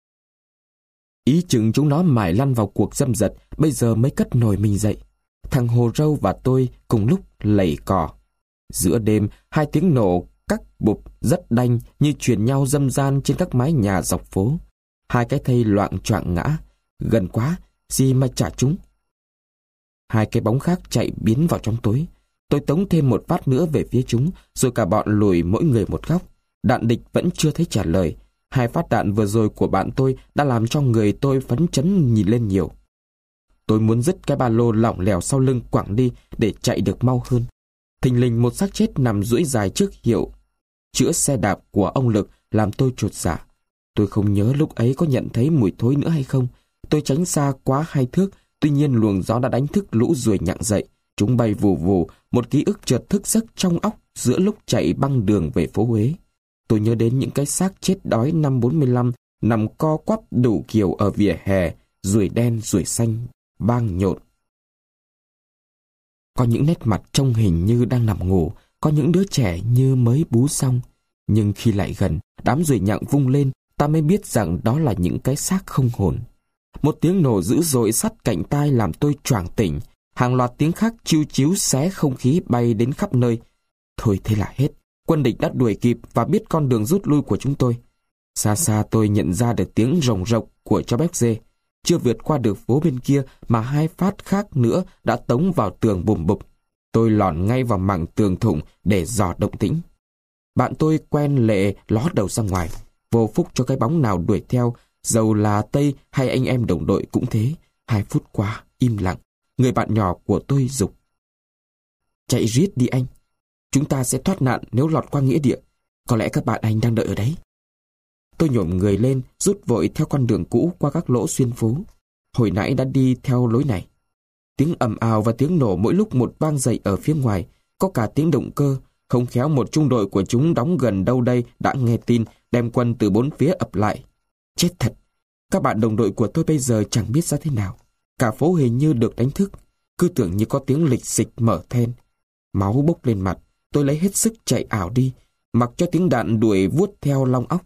Ý chừng chúng nó mải lăn vào cuộc dâm dật, bây giờ mới cất nổi mình dậy. Thằng Hồ Râu và tôi cùng lúc lầy cò. Giữa đêm, hai tiếng nổ cắc bụp rất đanh như truyền nhau dâm gian trên các mái nhà dọc phố. Hai cái thây loạng choạng ngã. Gần quá, gì mà chả chúng. Hai cái bóng khác chạy biến vào trong tối. Tôi tống thêm một phát nữa về phía chúng, rồi cả bọn lùi mỗi người một góc. Đạn địch vẫn chưa thấy trả lời. Hai phát đạn vừa rồi của bạn tôi đã làm cho người tôi phấn chấn nhìn lên nhiều. Tôi muốn dứt cái ba lô lỏng lẻo sau lưng quẳng đi để chạy được mau hơn. Thình lình một xác chết nằm duỗi dài trước hiệu chữa xe đạp của ông Lực làm tôi chột dạ. Tôi không nhớ lúc ấy có nhận thấy mùi thối nữa hay không. Tôi tránh xa quá hai thước, tuy nhiên luồng gió đã đánh thức lũ ruồi nhặng dậy. Chúng bay vù vù, một ký ức chợt thức giấc trong óc giữa lúc chạy băng đường về phố Huế. Tôi nhớ đến những cái xác chết đói năm bốn mươi lăm nằm co quắp đủ kiểu ở vỉa hè, ruồi đen, ruồi xanh, bang nhộn. Có những nét mặt trông hình như đang nằm ngủ, có những đứa trẻ như mới bú xong. Nhưng khi lại gần, đám ruồi nhặng vung lên, ta mới biết rằng đó là những cái xác không hồn. Một tiếng nổ dữ dội sắt cạnh tai làm tôi choàng tỉnh. Hàng loạt tiếng khác chiu chiu xé không khí bay đến khắp nơi. Thôi thế là hết. Quân địch đã đuổi kịp và biết con đường rút lui của chúng tôi. Xa xa tôi nhận ra được tiếng rồng rộc của chó béc dê. Chưa vượt qua được phố bên kia mà hai phát khác nữa đã tống vào tường bùm bụp. Tôi lòn ngay vào mảng tường thủng để dò động tĩnh. Bạn tôi quen lệ ló đầu ra ngoài. Vô phúc cho cái bóng nào đuổi theo, dầu là Tây hay anh em đồng đội cũng thế. Hai phút qua, im lặng. Người bạn nhỏ của tôi giục: chạy riết đi anh. Chúng ta sẽ thoát nạn nếu lọt qua nghĩa địa. Có lẽ các bạn anh đang đợi ở đấy. Tôi nhổm người lên, rút vội theo con đường cũ qua các lỗ xuyên phố. Hồi nãy đã đi theo lối này. Tiếng ầm ào và tiếng nổ mỗi lúc một vang dậy ở phía ngoài. Có cả tiếng động cơ. Không khéo một trung đội của chúng đóng gần đâu đây đã nghe tin, đem quân từ bốn phía ập lại. Chết thật. Các bạn đồng đội của tôi bây giờ chẳng biết ra thế nào. Cả phố hình như được đánh thức. Cứ tưởng như có tiếng lịch xịch mở then. Máu bốc lên mặt. Tôi lấy hết sức chạy ảo đi, mặc cho tiếng đạn đuổi vuốt theo long óc.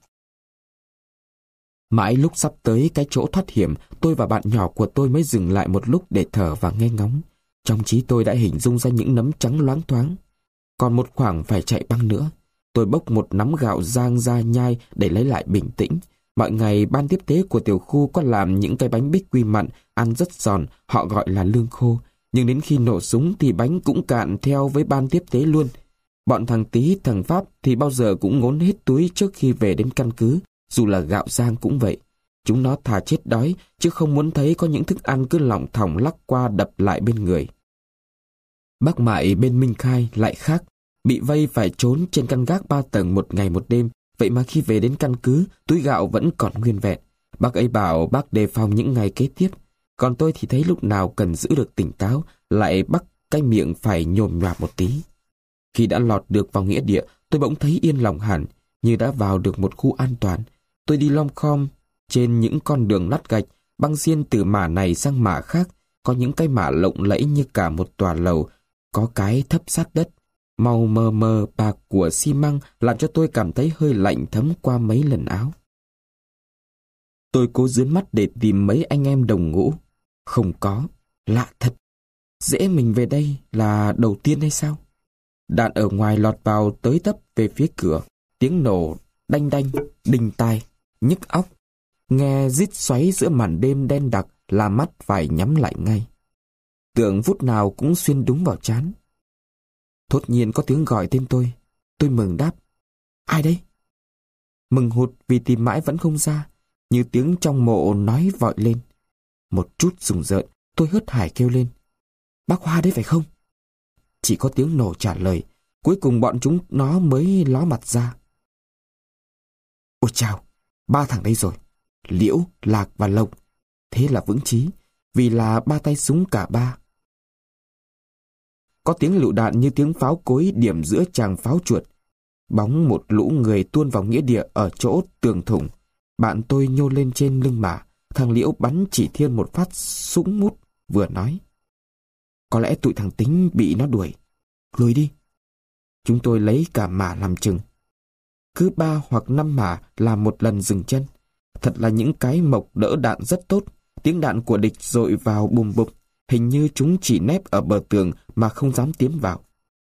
Mãi lúc sắp tới cái chỗ thoát hiểm, tôi và bạn nhỏ của tôi mới dừng lại một lúc để thở và nghe ngóng. Trong trí tôi đã hình dung ra những nấm trắng loáng thoáng. Còn một khoảng phải chạy băng nữa. Tôi bốc một nắm gạo rang ra nhai để lấy lại bình tĩnh. Mọi ngày ban tiếp tế của tiểu khu có làm những cái bánh bích quy mặn, ăn rất giòn, họ gọi là lương khô. Nhưng đến khi nổ súng thì bánh cũng cạn theo với ban tiếp tế luôn. Bọn thằng Tý, thằng Pháp thì bao giờ cũng ngốn hết túi trước khi về đến căn cứ, dù là gạo rang cũng vậy. Chúng nó thà chết đói, chứ không muốn thấy có những thức ăn cứ lỏng thỏng lắc qua đập lại bên người. Bác Mại bên Minh Khai lại khác, bị vây phải trốn trên căn gác ba tầng một ngày một đêm, vậy mà khi về đến căn cứ, túi gạo vẫn còn nguyên vẹn. Bác ấy bảo bác đề phòng những ngày kế tiếp, còn tôi thì thấy lúc nào cần giữ được tỉnh táo, lại bắt cái miệng phải nhồm nhoạp một tí. Khi đã lọt được vào nghĩa địa, tôi bỗng thấy yên lòng hẳn, như đã vào được một khu an toàn. Tôi đi lom khom trên những con đường lát gạch, băng xiên từ mả này sang mả khác, có những cái mả lộng lẫy như cả một tòa lầu, có cái thấp sát đất. Màu mờ mờ bạc của xi măng làm cho tôi cảm thấy hơi lạnh thấm qua mấy lần áo. Tôi cố dướn mắt để tìm mấy anh em đồng ngũ. Không có, lạ thật. Dễ mình về đây là đầu tiên hay sao? Đạn ở ngoài lọt vào tới tấp về phía cửa. Tiếng nổ đanh đanh, đinh tai, nhức óc. Nghe rít xoáy giữa màn đêm đen đặc làm mắt phải nhắm lại ngay. Tưởng phút nào cũng xuyên đúng vào trán. Thốt nhiên có tiếng gọi tên tôi. Tôi mừng đáp: ai đấy? Mừng hụt vì tìm mãi vẫn không ra, như tiếng trong mộ nói vội lên. Một chút rùng rợn, tôi hớt hải kêu lên: bác Hoa đấy phải không? Chỉ có tiếng nổ trả lời. Cuối cùng bọn chúng nó mới ló mặt ra. Ôi chao, ba thằng đây rồi. Liễu, Lạc và Lộc. Thế là vững chí, vì là ba tay súng cả ba. Có tiếng lựu đạn như tiếng pháo cối điểm giữa tràng pháo chuột. Bóng một lũ người tuôn vào nghĩa địa ở chỗ tường thủng. Bạn tôi nhô lên trên lưng mả. Thằng Liễu bắn chỉ thiên một phát súng mút, vừa nói: có lẽ tụi thằng Tính bị nó đuổi. Lùi đi. Chúng tôi lấy cả mả làm chừng. Cứ ba hoặc năm mả làm một lần dừng chân. Thật là những cái mộc đỡ đạn rất tốt. Tiếng đạn của địch dội vào bùm bụp. Hình như chúng chỉ nép ở bờ tường mà không dám tiến vào.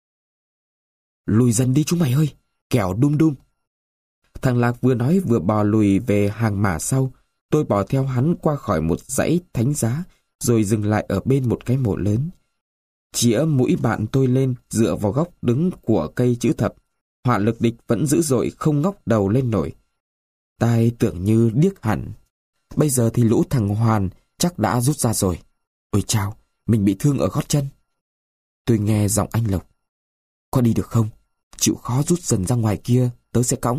Lùi dần đi chúng mày ơi, kẻo đum đum. Thằng Lạc vừa nói vừa bò lùi về hàng mả sau. Tôi bò theo hắn qua khỏi một dãy thánh giá, rồi dừng lại ở bên một cái mộ lớn. Chĩa mũi bạn tôi lên dựa vào góc đứng của cây chữ thập. Hỏa lực địch vẫn dữ dội không ngóc đầu lên nổi. Tai tưởng như điếc hẳn. Bây giờ thì lũ thằng Hoàn chắc đã rút ra rồi. Ôi chao, mình bị thương ở gót chân. Tôi nghe giọng anh Lộc: có đi được không? Chịu khó rút dần ra ngoài kia, tớ sẽ cõng.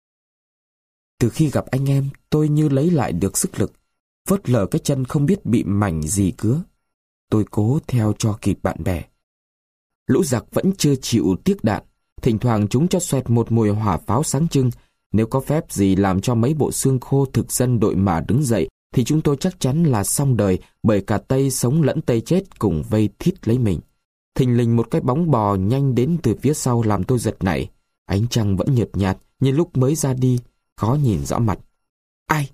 Từ khi gặp anh em, tôi như lấy lại được sức lực, phớt lờ cái chân không biết bị mảnh gì cứa. Tôi cố theo cho kịp bạn bè. Lũ giặc vẫn chưa chịu tiếc đạn. Thỉnh thoảng chúng cho xoẹt một mùi hỏa pháo sáng trưng. Nếu có phép gì làm cho mấy bộ xương khô thực dân đội mả đứng dậy, thì chúng tôi chắc chắn là xong đời, bởi cả Tây sống lẫn Tây chết cùng vây thít lấy mình. Thình lình một cái bóng bò nhanh đến từ phía sau làm tôi giật nảy. Ánh trăng vẫn nhợt nhạt như lúc mới ra đi, khó nhìn rõ mặt. Ai?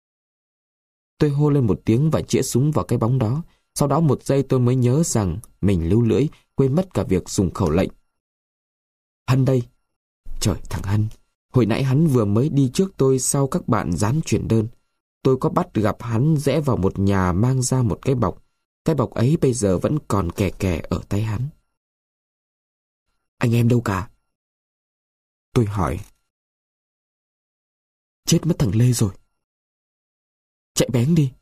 Tôi hô lên một tiếng và chĩa súng vào cái bóng đó. Sau đó một giây tôi mới nhớ rằng mình lưu lưỡi, quên mất cả việc dùng khẩu lệnh. Hân đây. Trời, thằng Hân. Hồi nãy hắn vừa mới đi trước tôi sau các bạn dán chuyển đơn. Tôi có bắt gặp hắn rẽ vào một nhà mang ra một cái bọc. Cái bọc ấy bây giờ vẫn còn kè kè ở tay hắn. Anh em đâu cả? Tôi hỏi. Chết mất thằng Lê rồi. Chạy bén đi.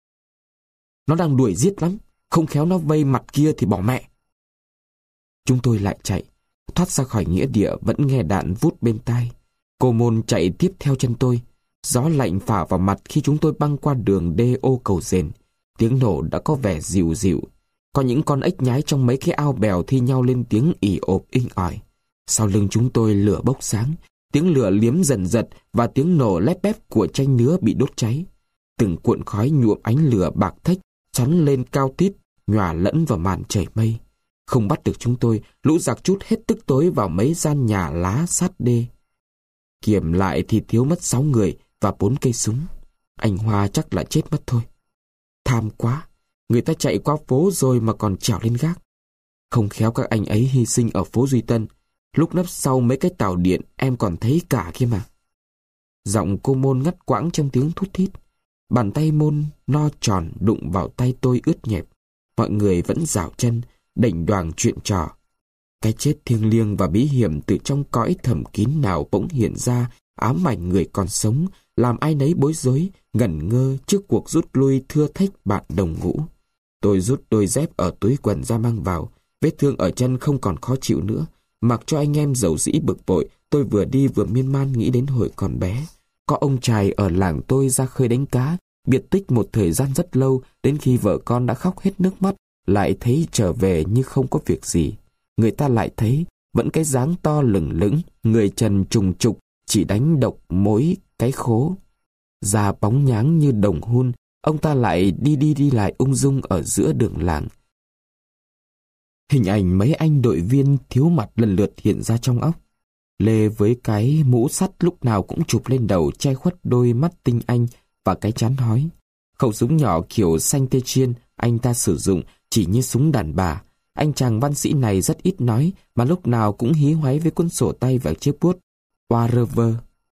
Nó đang đuổi giết lắm. Không khéo nó vây mặt kia thì bỏ mẹ. Chúng tôi lại chạy. Thoát ra khỏi nghĩa địa vẫn nghe đạn vút bên tai. Cô Môn chạy tiếp theo chân tôi. Gió lạnh phả vào mặt khi chúng tôi băng qua đường đê ô Cầu Dền. Tiếng nổ đã có vẻ dịu dịu. Có những con ếch nhái trong mấy cái ao bèo thi nhau lên tiếng ỉ ộp inh ỏi. Sau lưng chúng tôi lửa bốc sáng. Tiếng lửa liếm dần dật và tiếng nổ lép bép của chanh nứa bị đốt cháy. Từng cuộn khói nhuộm ánh lửa bạc thách xoắn lên cao tít, nhòa lẫn vào màn trời mây. Không bắt được chúng tôi, lũ giặc trút hết tức tối vào mấy gian nhà lá sát đê. Kiểm lại thì thiếu mất sáu người và bốn cây súng. Anh Hoa chắc là chết mất thôi. Tham quá, người ta chạy qua phố rồi mà còn trèo lên gác. Không khéo các anh ấy hy sinh ở phố Duy Tân. Lúc nấp sau mấy cái tàu điện em còn thấy cả kia mà. Giọng cô Môn ngắt quãng trong tiếng thút thít. Bàn tay Môn no tròn đụng vào tay tôi ướt nhẹp. Mọi người vẫn rảo chân, đảnh đoàng chuyện trò. Cái chết thiêng liêng và bí hiểm từ trong cõi thầm kín nào bỗng hiện ra, ám ảnh người còn sống, làm ai nấy bối rối, ngẩn ngơ trước cuộc rút lui thưa thách bạn đồng ngũ. Tôi rút đôi dép ở túi quần ra mang vào, vết thương ở chân không còn khó chịu nữa. Mặc cho anh em dầu dĩ bực bội, tôi vừa đi vừa miên man nghĩ đến hồi còn bé. Có ông chài ở làng tôi ra khơi đánh cá, biệt tích một thời gian rất lâu, đến khi vợ con đã khóc hết nước mắt, lại thấy trở về như không có việc gì. Người ta lại thấy, vẫn cái dáng to lửng lững, người trần trùng trục, chỉ đánh độc mỗi cái khố. Da bóng nháng như đồng hun, ông ta lại đi đi đi lại ung dung ở giữa đường làng. Hình ảnh mấy anh đội viên thiếu mặt lần lượt hiện ra trong óc. Lê với cái mũ sắt lúc nào cũng chụp lên đầu che khuất đôi mắt tinh anh và cái trán hói. Khẩu súng nhỏ kiểu xanh tê chiên anh ta sử dụng chỉ như súng đàn bà. Anh chàng văn sĩ này rất ít nói mà lúc nào cũng hí hoáy với cuốn sổ tay và chiếc bút Warrever.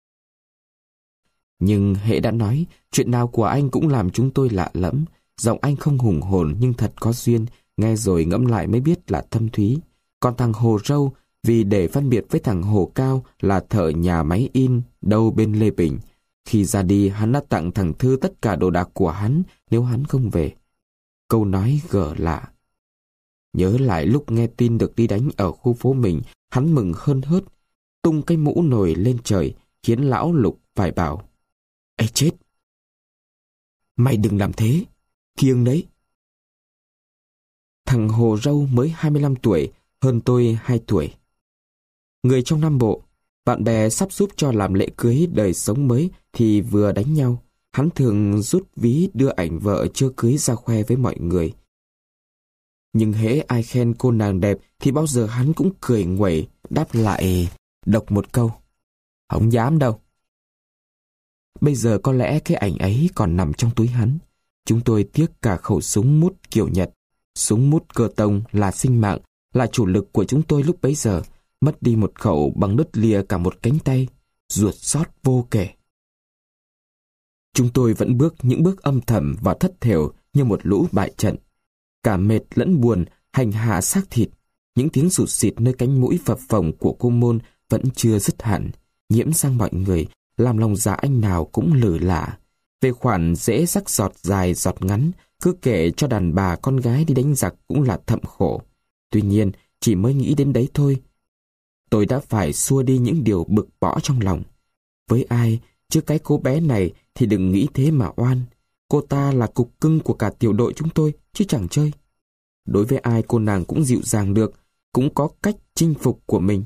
Nhưng hễ đã nói, chuyện nào của anh cũng làm chúng tôi lạ lẫm. Giọng anh không hùng hồn nhưng thật có duyên, nghe rồi ngẫm lại mới biết là thâm thúy. Còn thằng Hồ Râu, vì để phân biệt với thằng Hồ Cao là thợ nhà máy in đâu bên Lê Bình. Khi ra đi, hắn đã tặng thằng Thư tất cả đồ đạc của hắn nếu hắn không về. Câu nói gở lạ. Nhớ lại lúc nghe tin được đi đánh ở khu phố mình, Hắn mừng hơn hớt, tung cái mũ nổi lên trời, khiến lão Lục phải bảo: "Ê chết! Mày đừng làm thế, kiêng đấy." Thằng Hồ Râu mới hai mươi lăm tuổi, hơn tôi hai tuổi. Người trong Nam Bộ, bạn bè sắp giúp cho làm lễ cưới đời sống mới thì vừa đánh nhau. Hắn thường rút ví đưa ảnh vợ chưa cưới ra khoe với mọi người. Nhưng hễ ai khen cô nàng đẹp thì bao giờ hắn cũng cười nguẩy, đáp lại độc một câu: "Không dám đâu." Bây giờ có lẽ cái ảnh ấy còn nằm trong túi hắn. Chúng tôi tiếc cả khẩu súng mút kiểu Nhật. Súng mút cơ tông là sinh mạng, là chủ lực của chúng tôi lúc bấy giờ. Mất đi một khẩu bằng đứt lìa cả một cánh tay, ruột xót vô kể. Chúng tôi vẫn bước những bước âm thầm và thất thểu như một lũ bại trận. Cả mệt lẫn buồn, hành hạ xác thịt. Những tiếng sụt xịt nơi cánh mũi phập phồng của cô Môn vẫn chưa dứt hẳn, nhiễm sang mọi người, làm lòng dạ anh nào cũng lử lạ. Về khoản dễ rắc giọt dài giọt ngắn, cứ kể cho đàn bà con gái đi đánh giặc cũng là thậm khổ. Tuy nhiên, chỉ mới nghĩ đến đấy thôi, tôi đã phải xua đi những điều bực bõ trong lòng. Với ai, chứ cái cô bé này thì đừng nghĩ thế mà oan. Cô ta là cục cưng của cả tiểu đội chúng tôi, chứ chẳng chơi. Đối với ai cô nàng cũng dịu dàng được, cũng có cách chinh phục của mình.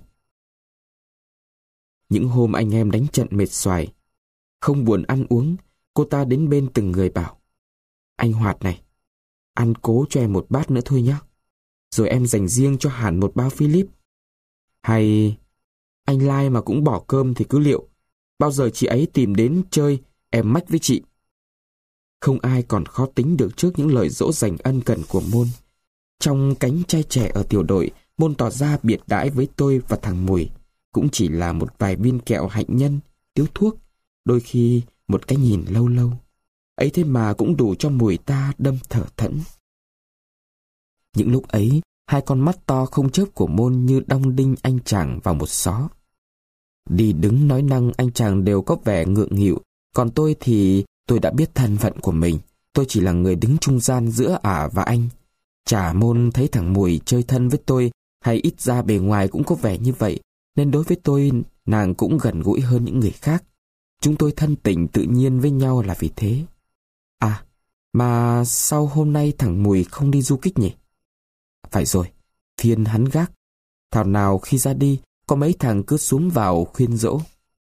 Những hôm anh em đánh trận mệt xoài, không buồn ăn uống, cô ta đến bên từng người bảo: "Anh Hoạt này, ăn cố cho em một bát nữa thôi nhé. Rồi em dành riêng cho Hàn một bao Philip. Hay anh Lai mà cũng bỏ cơm thì cứ liệu. Bao giờ chị ấy tìm đến chơi, em mách với chị." Không ai còn khó tính được trước những lời dỗ dành ân cần của Môn. Trong cánh trai trẻ ở tiểu đội, Môn tỏ ra biệt đãi với tôi và thằng Mùi. Cũng chỉ là một vài viên kẹo hạnh nhân, điếu thuốc, đôi khi một cái nhìn lâu lâu. Ấy thế mà cũng đủ cho Mùi ta đâm thở thẫn. Những lúc ấy, hai con mắt to không chớp của Môn như đong đinh anh chàng vào một xó. Đi đứng nói năng anh chàng đều có vẻ ngượng nghịu, còn tôi thì tôi đã biết thân phận của mình. Tôi chỉ là người đứng trung gian giữa ả và anh. Chả Môn thấy thằng Mùi chơi thân với tôi, hay ít ra bề ngoài cũng có vẻ như vậy, nên đối với tôi, nàng cũng gần gũi hơn những người khác. Chúng tôi thân tình tự nhiên với nhau là vì thế. À, mà sao hôm nay thằng Mùi không đi du kích nhỉ? Phải rồi, phiền hắn gác. Thảo nào khi ra đi, có mấy thằng cứ xuống vào khuyên dỗ: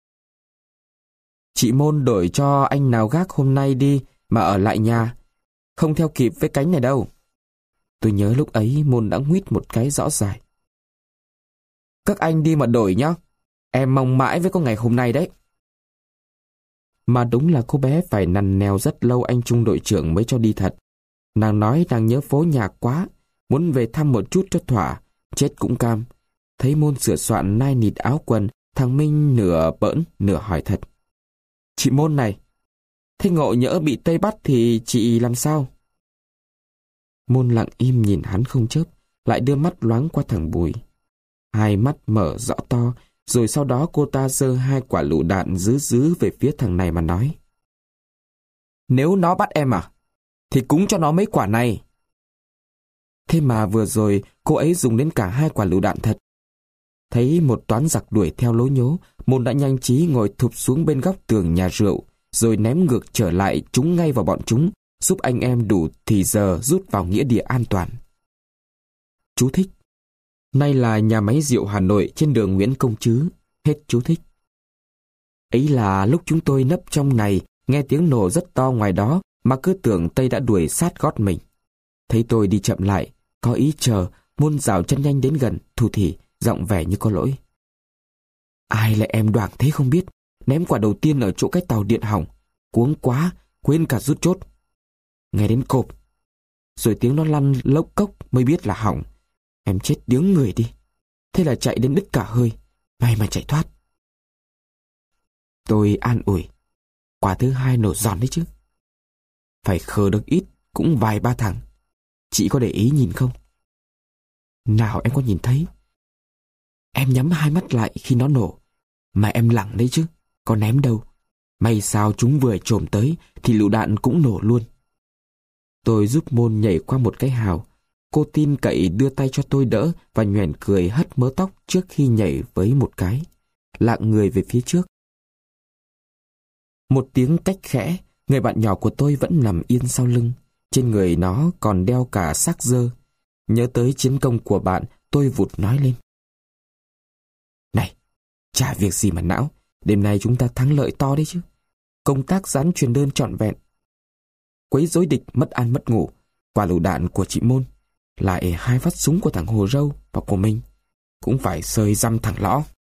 "Chị Môn đổi cho anh nào gác hôm nay đi mà ở lại nhà, không theo kịp với cánh này đâu." Tôi nhớ lúc ấy Môn đã nguýt một cái rõ dài: "Các anh đi mà đổi nhá, em mong mãi với có ngày hôm nay đấy." Mà đúng là cô bé phải nằn nèo rất lâu anh trung đội trưởng mới cho đi thật. Nàng nói nàng nhớ phố nhà quá, muốn về thăm một chút cho thỏa, chết cũng cam. Thấy Môn sửa soạn nai nịt áo quần, thằng Minh nửa bỡn nửa hỏi thật: "Chị Môn này, thế ngộ nhỡ bị Tây bắt thì chị làm sao?" Môn lặng im nhìn hắn không chớp, lại đưa mắt loáng qua thằng Bùi. Hai mắt mở rõ to, rồi sau đó cô ta giơ hai quả lựu đạn dứ dứ về phía thằng này mà nói: "Nếu nó bắt em à, thì cúng cho nó mấy quả này." Thế mà vừa rồi cô ấy dùng đến cả hai quả lựu đạn thật. Thấy một toán giặc đuổi theo lố nhố, Môn đã nhanh trí ngồi thụp xuống bên góc tường nhà rượu, rồi ném ngược trở lại trúng ngay vào bọn chúng, giúp anh em đủ thì giờ rút vào nghĩa địa an toàn. Chú thích: nay là nhà máy rượu Hà Nội trên đường Nguyễn Công Trứ. Hết chú thích. Ấy là lúc chúng tôi nấp trong ngày, nghe tiếng nổ rất to ngoài đó mà cứ tưởng Tây đã đuổi sát gót mình. Thấy tôi đi chậm lại, có ý chờ, Môn rảo chân nhanh đến gần, thủ thỉ, giọng vẻ như có lỗi: "Ai lại em đoảng thế không biết, ném quả đầu tiên ở chỗ cái tàu điện hỏng, cuống quá, quên cả rút chốt. Nghe đến cộp, rồi tiếng nó lăn lốc cốc mới biết là hỏng. Em chết điếng người đi. Thế là chạy đến đứt cả hơi, may mà chạy thoát." Tôi an ủi: "Quả thứ hai nổ giòn đấy chứ. Phải khờ được ít, cũng vài ba thằng. Chị có để ý nhìn không?" "Nào em có nhìn thấy. Em nhắm hai mắt lại khi nó nổ. Mà em lẳng đấy chứ, có ném đâu. May sao chúng vừa chồm tới thì lựu đạn cũng nổ luôn." Tôi giúp Môn nhảy qua một cái hào. cô tin cậy đưa tay cho tôi đỡ và nhoẻn cười hất mớ tóc trước khi nhảy với một cái, lạng người về phía trước. Một tiếng cách khẽ, người bạn nhỏ của tôi vẫn nằm yên sau lưng. Trên người nó còn đeo cả xác dơ. Nhớ tới chiến công của bạn, tôi vụt nói lên. Này, chả việc gì mà não. Đêm nay chúng ta thắng lợi to đấy chứ. Công tác dán truyền đơn trọn vẹn. Quấy rối địch mất ăn mất ngủ. Quả lựu đạn của chị Môn. Lại hai phát súng của thằng Hồ Râu và của mình. Cũng phải sơi răm thằng Lõ.